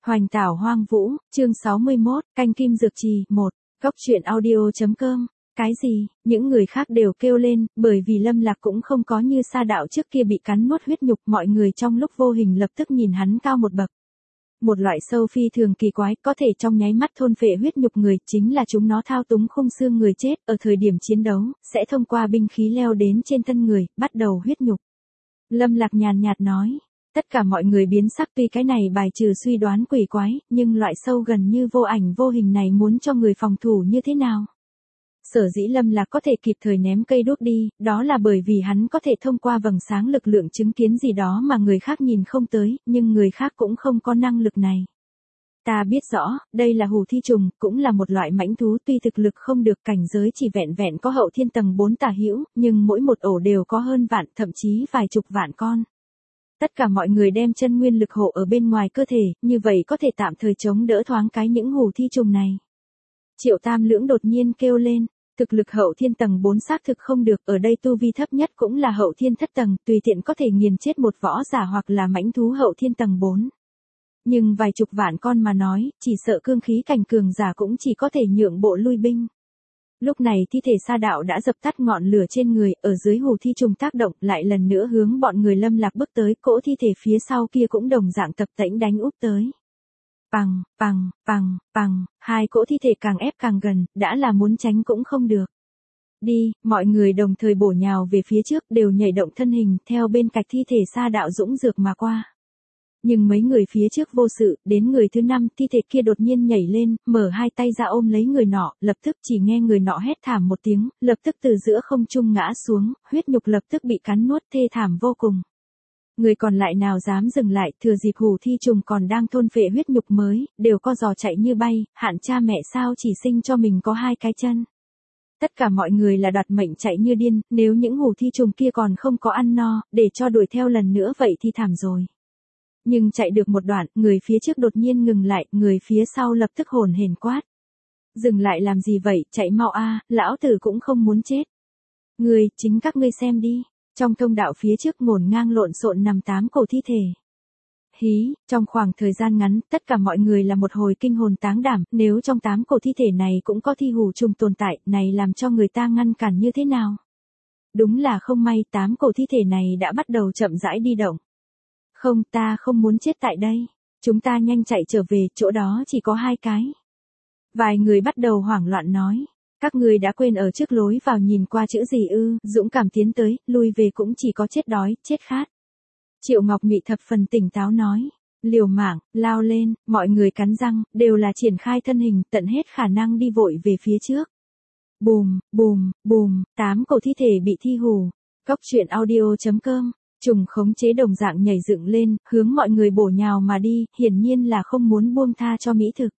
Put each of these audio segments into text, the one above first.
Hoành tảo hoang vũ, chương 61, canh kim dược trì, 1, góc truyện audio.com. Cái gì, những người khác đều kêu lên, bởi vì Lâm Lạc cũng không có như Sa Đạo trước kia bị cắn nuốt huyết nhục, mọi người trong lúc vô hình lập tức nhìn hắn cao một bậc. Một loại sâu phi thường kỳ quái, có thể trong nháy mắt thôn phệ huyết nhục người, chính là chúng nó thao túng khung xương người chết, ở thời điểm chiến đấu, sẽ thông qua binh khí leo đến trên thân người, bắt đầu huyết nhục. Lâm Lạc nhàn nhạt nói. Tất cả mọi người biến sắc, tuy cái này bài trừ suy đoán quỷ quái, nhưng loại sâu gần như vô ảnh vô hình này muốn cho người phòng thủ như thế nào? Sở dĩ Lâm Lạc có thể kịp thời ném cây đuốc đi, đó là bởi vì hắn có thể thông qua vầng sáng lực lượng chứng kiến gì đó mà người khác nhìn không tới, nhưng người khác cũng không có năng lực này. Ta biết rõ, đây là hủ thi trùng, cũng là một loại mãnh thú, tuy thực lực không được, cảnh giới chỉ vẹn vẹn có hậu thiên tầng 4 tả hữu, nhưng mỗi một ổ đều có hơn vạn, thậm chí vài chục vạn con. Tất cả mọi người đem chân nguyên lực hộ ở bên ngoài cơ thể, như vậy có thể tạm thời chống đỡ thoáng cái những hủ thi trùng này. Triệu Tam Lưỡng đột nhiên kêu lên, thực lực hậu thiên tầng 4 xác thực không được, ở đây tu vi thấp nhất cũng là hậu thiên thất tầng, tùy tiện có thể nghiền chết một võ giả hoặc là mãnh thú hậu thiên tầng 4. Nhưng vài chục vạn con mà nói, chỉ sợ cương khí cảnh cường giả cũng chỉ có thể nhượng bộ lui binh. Lúc này thi thể Sa Đạo đã dập tắt ngọn lửa trên người, ở dưới hủ thi trùng tác động, lại lần nữa hướng bọn người Lâm Lạc bước tới, cỗ thi thể phía sau kia cũng đồng dạng tập tễnh đánh úp tới. Pằng, pằng, pằng, pằng, hai cỗ thi thể càng ép càng gần, đã là muốn tránh cũng không được. Đi, mọi người đồng thời bổ nhào về phía trước, đều nhảy động thân hình, theo bên cạnh thi thể Sa Đạo dũng dược mà qua. Nhưng mấy người phía trước vô sự, đến người thứ 5, thi thể kia đột nhiên nhảy lên, mở hai tay ra ôm lấy người nọ, lập tức chỉ nghe người nọ hét thảm một tiếng, lập tức từ giữa không trung ngã xuống, huyết nhục lập tức bị cắn nuốt, thê thảm vô cùng. Người còn lại nào dám dừng lại, thừa dịp hủ thi trùng còn đang thôn phệ huyết nhục mới, đều co giò chạy như bay, hạn cha mẹ sao chỉ sinh cho mình có 2 cái chân. Tất cả mọi người là đoạt mệnh chạy như điên, nếu những hủ thi trùng kia còn không có ăn no, để cho đuổi theo lần nữa vậy thì thảm rồi. Nhưng chạy được một đoạn, người phía trước đột nhiên ngừng lại, người phía sau lập tức hồn hển quát. Dừng lại làm gì vậy, chạy mau a, lão tử cũng không muốn chết. Chính các ngươi xem đi. Trong thông đạo phía trước ngổn ngang lộn xộn nằm 8 cổ thi thể. Hí, trong khoảng thời gian ngắn, tất cả mọi người là một hồi kinh hồn táng đảm, nếu trong 8 cổ thi thể này cũng có thi hủ trùng tồn tại, này làm cho người ta ngăn cản như thế nào? Đúng là không may, 8 cổ thi thể này đã bắt đầu chậm rãi đi động. Không, ta không muốn chết tại đây. Chúng ta nhanh chạy trở về, chỗ đó chỉ có 2 cái. Vài người bắt đầu hoảng loạn nói. Các ngươi đã quên ở trước lối vào nhìn qua chữ gì ư, dũng cảm tiến tới, lui về cũng chỉ có chết đói, chết khát. Triệu Ngọc Mị thập phần tỉnh táo nói. Liều mạng, lao lên, mọi người cắn răng, đều là triển khai thân hình, tận hết khả năng đi vội về phía trước. Bùm, bùm, bùm, 8 cổ thi thể bị thi hủ. Góc truyện audio.com. Trùng khống chế đồng dạng nhảy dựng lên, hướng mọi người bổ nhào mà đi, hiển nhiên là không muốn buông tha cho mỹ thực.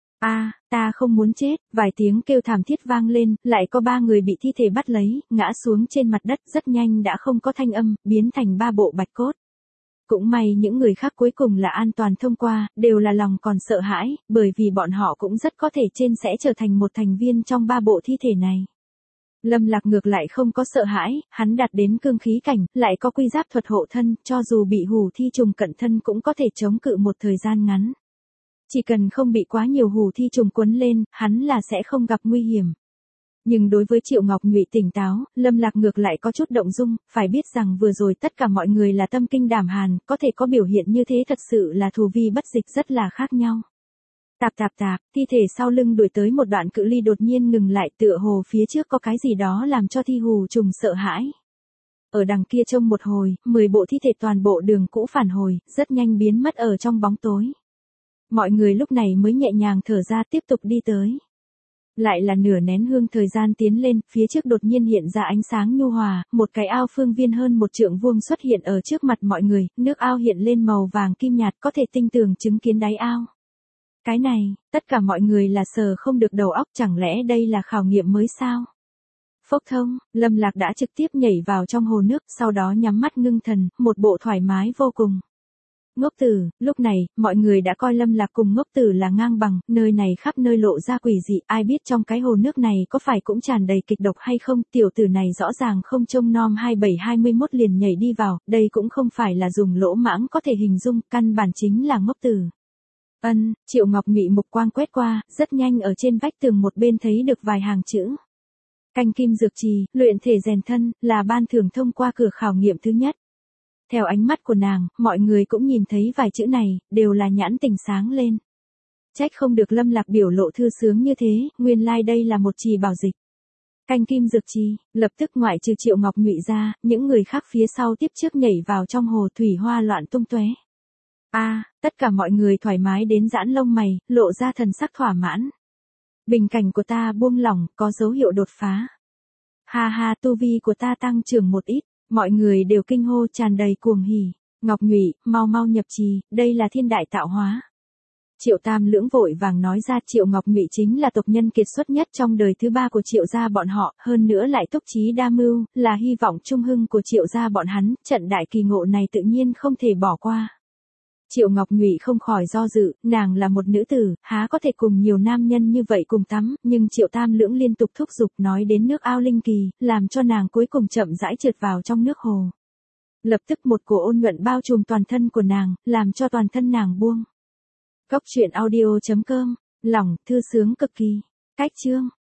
Ta không muốn chết, vài tiếng kêu thảm thiết vang lên, lại có 3 người bị thi thể bắt lấy, ngã xuống trên mặt đất, rất nhanh đã không có thanh âm, biến thành 3 bộ bạch cốt. Cũng may những người khác cuối cùng là an toàn thông qua, đều là lòng còn sợ hãi, bởi vì bọn họ cũng rất có thể sẽ trở thành một thành viên trong 3 bộ thi thể này. Lâm Lạc ngược lại không có sợ hãi, hắn đạt đến cương khí cảnh, lại có quy giáp thuật hộ thân, cho dù bị hủ thi trùng cận thân cũng có thể chống cự một thời gian ngắn. Chỉ cần không bị quá nhiều hủ thi trùng quấn lên, hắn là sẽ không gặp nguy hiểm. Nhưng đối với Triệu Ngọc Nhụy tỉnh táo, Lâm Lạc ngược lại có chút động dung, phải biết rằng vừa rồi tất cả mọi người là tâm kinh đảm hàn, có thể có biểu hiện như thế thật sự là thù vi bất dịch rất là khác nhau. Tạp tạp tạp, thi thể sau lưng đuổi tới một đoạn cự ly đột nhiên ngừng lại, tựa hồ phía trước có cái gì đó làm cho thi hủ trùng sợ hãi. Ở đằng kia trông một hồi, 10 bộ thi thể toàn bộ đường cũ phản hồi, rất nhanh biến mất ở trong bóng tối. Mọi người lúc này mới nhẹ nhàng thở ra tiếp tục đi tới. Lại là nửa nén hương thời gian tiến lên, phía trước đột nhiên hiện ra ánh sáng nhu hòa, một cái ao phương viên hơn 1 trượng vuông xuất hiện ở trước mặt mọi người, nước ao hiện lên màu vàng kim nhạt, có thể tinh tường chứng kiến đáy ao. Cái này, tất cả mọi người là sờ không được đầu óc, chẳng lẽ đây là khảo nghiệm mới sao? Phốc thông, Lâm Lạc đã trực tiếp nhảy vào trong hồ nước, sau đó nhắm mắt ngưng thần, một bộ thoải mái vô cùng. Ngốc Tử, lúc này, mọi người đã coi Lâm Lạc cùng Ngốc Tử là ngang bằng, nơi này khắp nơi lộ ra quỷ dị, ai biết trong cái hồ nước này có phải cũng tràn đầy kịch độc hay không, tiểu tử này rõ ràng không trông nom 27-21 liền nhảy đi vào, đây cũng không phải là dùng lỗ mãng có thể hình dung, căn bản chính là Ngốc Tử. Triệu Ngọc Nhụy mục quang quét qua, rất nhanh ở trên vách tường một bên thấy được vài hàng chữ. Canh kim dược trì, luyện thể rèn thân, là ban thưởng thông qua cửa khảo nghiệm thứ nhất. Theo ánh mắt của nàng, mọi người cũng nhìn thấy vài chữ này, đều là nhãn tình sáng lên. Trách không được Lâm Lạc biểu lộ thư sướng như thế, nguyên lai đây là một trì bảo dịch. Canh kim dược trì, lập tức ngoại trừ Triệu Ngọc Nhụy ra, những người khác phía sau tiếp trước nhảy vào trong hồ thủy hoa loạn tung tóe. Tất cả mọi người thoải mái đến giãn lông mày, lộ ra thần sắc thỏa mãn. Bình cảnh của ta buông lỏng, có dấu hiệu đột phá. Ha ha, tu vi của ta tăng trưởng một ít, mọi người đều kinh hô tràn đầy cuồng hỉ. Ngọc Nhụy, mau mau nhập trì, đây là thiên đại tạo hóa. Triệu Tam Lưỡng vội vàng nói ra Triệu Ngọc Nhụy chính là tộc nhân kiệt xuất nhất trong đời thứ ba của Triệu gia bọn họ, hơn nữa lại túc trí đa mưu, là hy vọng trung hưng của Triệu gia bọn hắn, trận đại kỳ ngộ này tự nhiên không thể bỏ qua. Triệu Ngọc Nhụy không khỏi do dự, nàng là một nữ tử, há có thể cùng nhiều nam nhân như vậy cùng tắm, nhưng Triệu Tam Lưỡng liên tục thúc giục nói đến nước ao linh kỳ, làm cho nàng cuối cùng chậm rãi trượt vào trong nước hồ. Lập tức một cổ ôn nhuận bao trùm toàn thân của nàng, làm cho toàn thân nàng buông. Góc truyện audio.com, lòng, thư sướng cực kỳ. Cách chương.